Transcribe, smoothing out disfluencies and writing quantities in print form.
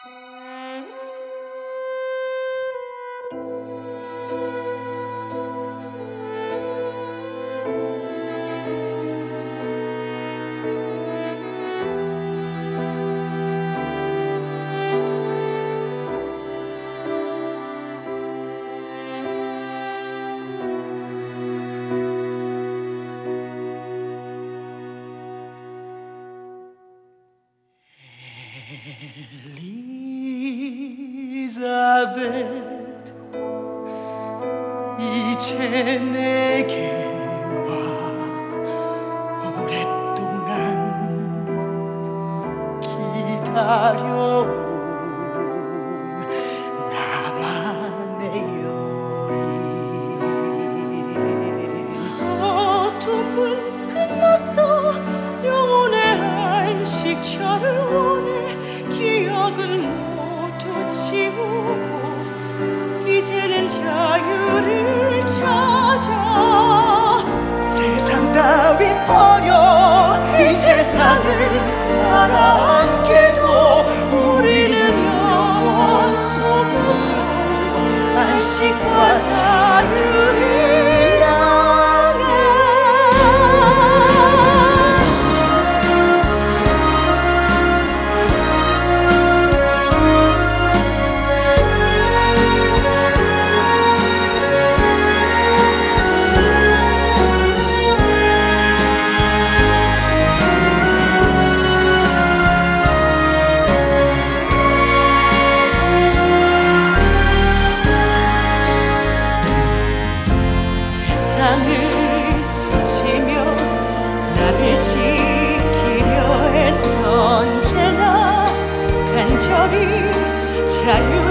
엘리자벳, 이제 내게 와. 오랫동안 기다려온 나만의 여인. 어둠은 끝났어. 영혼의 안식처를 원해. 기억은 모두 지우고 이제는 자유를 찾아. 세상 따윈 버려 이 세상을 알아앉게도 우리는 영원 속으로 안식과 자유를 향해. 세상을 스치며 나를 지키려 애써 언제나 간절히 자유